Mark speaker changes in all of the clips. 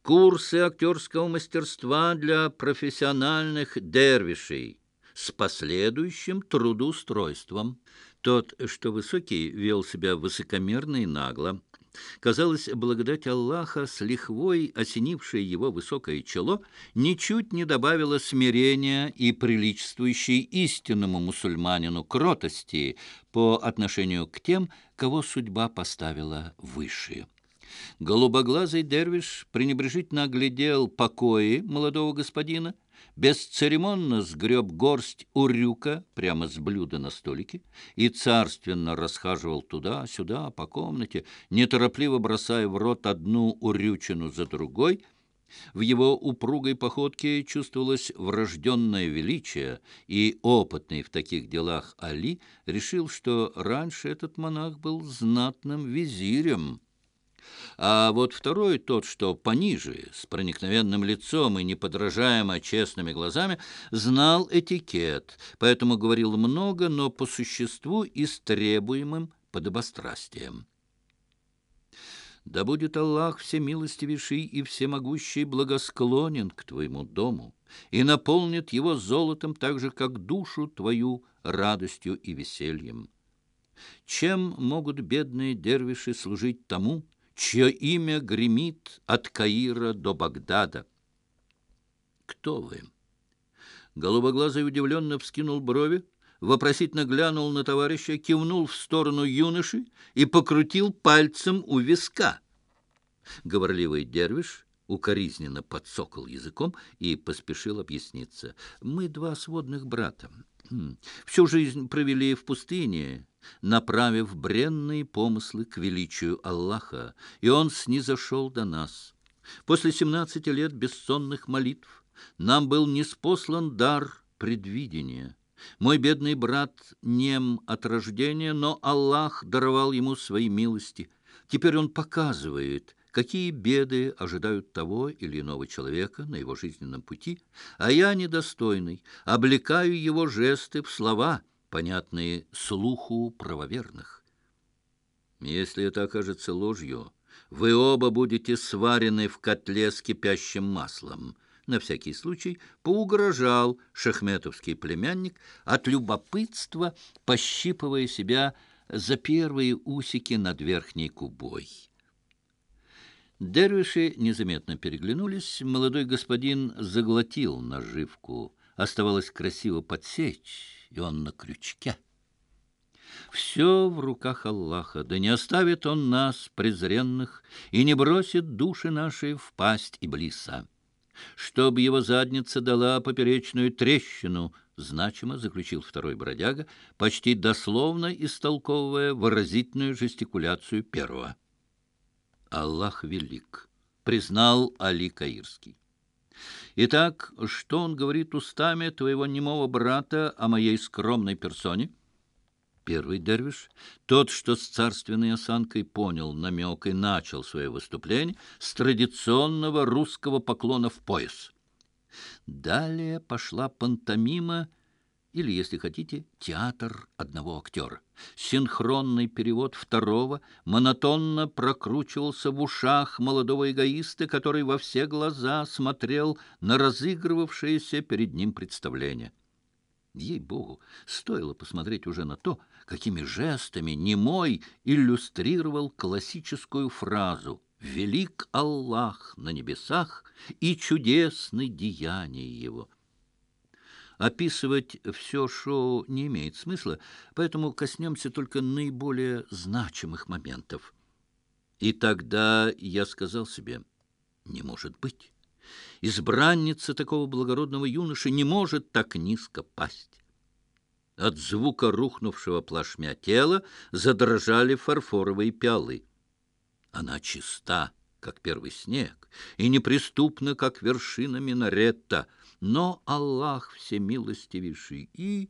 Speaker 1: курсы актерского мастерства для профессиональных дервишей с последующим трудоустройством. Тот, что высокий, вел себя высокомерно и нагло. Казалось, благодать Аллаха, с лихвой осенившей его высокое чело, ничуть не добавила смирения и приличествующей истинному мусульманину кротости по отношению к тем, кого судьба поставила выше. Голубоглазый дервиш пренебрежительно оглядел покои молодого господина, бесцеремонно сгреб горсть урюка прямо с блюда на столике и царственно расхаживал туда-сюда по комнате, неторопливо бросая в рот одну урючину за другой. В его упругой походке чувствовалось врожденное величие, и опытный в таких делах Али решил, что раньше этот монах был знатным визирем. А вот второй, тот, что пониже, с проникновенным лицом и неподражаемо честными глазами, знал этикет, поэтому говорил много, но по существу и с требуемым подобострастием. «Да будет Аллах всемилостивейший и всемогущий благосклонен к твоему дому и наполнит его золотом так же, как душу твою радостью и весельем. Чем могут бедные дервиши служить тому, чье имя гремит от Каира до Багдада? Кто вы?» Голубоглазый удивленно вскинул брови, вопросительно глянул на товарища, кивнул в сторону юноши и покрутил пальцем у виска. Говорливый дервиш укоризненно подсокал языком и поспешил объясниться. «Мы два сводных брата. Всю жизнь провели в пустыне, направив бренные помыслы к величию Аллаха, и Он снизошел до нас. После 17 лет бессонных молитв нам был ниспослан дар предвидения. Мой бедный брат нем от рождения, но Аллах даровал ему свои милости. Теперь он показывает, какие беды ожидают того или иного человека на его жизненном пути, а я, недостойный, облекаю его жесты в слова, понятные слуху правоверных. Если это окажется ложью, вы оба будете сварены в котле с кипящим маслом. На всякий случай поугрожал шахметовский племянник, от любопытства пощипывая себя за первые усики над верхней губой. Дервиши незаметно переглянулись. Молодой господин заглотил наживку. Оставалось красиво подсечь, и он на крючке. Все в руках Аллаха, да не оставит Он нас, презренных, и не бросит души наши в пасть Иблиса. Чтоб его задница дала поперечную трещину, значимо заключил второй бродяга, почти дословно истолковывая выразительную жестикуляцию первого. Аллах велик, признал Али Каирский. Итак, что он говорит устами твоего немого брата о моей скромной персоне? Первый дервиш, тот, что с царственной осанкой понял намек и начал свое выступление с традиционного русского поклона в пояс. Далее пошла пантомима, или, если хотите, театр одного актера. Синхронный перевод второго монотонно прокручивался в ушах молодого эгоиста, который во все глаза смотрел на разыгрывавшееся перед ним представление. Ей-богу, стоило посмотреть уже на то, какими жестами немой иллюстрировал классическую фразу «Велик Аллах на небесах и чудесны деяния Его». Описывать все шоу не имеет смысла, поэтому коснемся только наиболее значимых моментов. И тогда я сказал себе: не может быть. Избранница такого благородного юноши не может так низко пасть. От звука рухнувшего плашмя тела задрожали фарфоровые пиалы. Она чиста, как первый снег, и неприступна, как вершина минарета, но Аллах всемилостивейший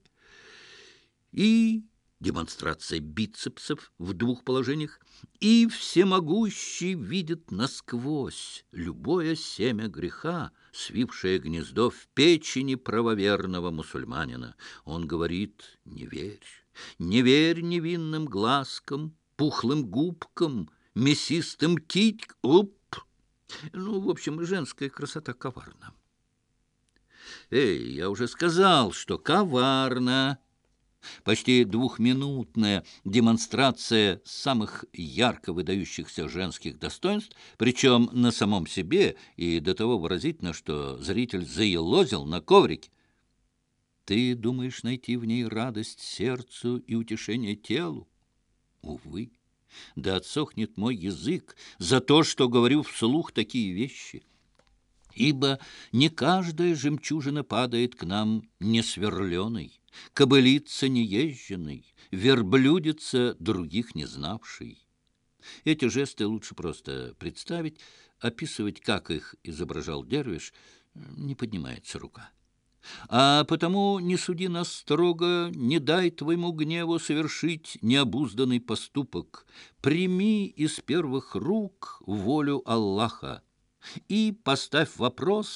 Speaker 1: и демонстрация бицепсов в двух положениях, и всемогущий видит насквозь любое семя греха, свившее гнездо в печени правоверного мусульманина. Он говорит: не верь, не верь невинным глазкам, пухлым губкам, мясистым Ну, в общем, женская красота коварна. Эй, я уже сказал, что коварна. Почти двухминутная демонстрация самых ярко выдающихся женских достоинств, причем на самом себе, и до того выразительно, что зритель заелозил на коврике. Ты думаешь найти в ней радость сердцу и утешение телу? Увы, да отсохнет мой язык за то, что говорю вслух такие вещи. Ибо не каждая жемчужина падает к нам несверленой, кобылица неезженной, верблюдица других не знавшей. Эти жесты лучше просто представить, описывать, как их изображал Дервиш, не поднимается рука. А потому не суди нас строго, не дай твоему гневу совершить необузданный поступок. Прими из первых рук волю Аллаха и поставь вопрос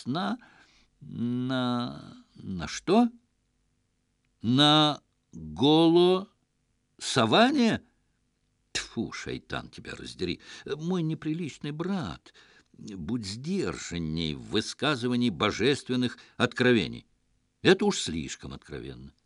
Speaker 1: на что? На голосование? Тьфу, шайтан, тебя раздери! Мой неприличный брат, будь сдержанней в высказывании божественных откровений. Это уж слишком откровенно.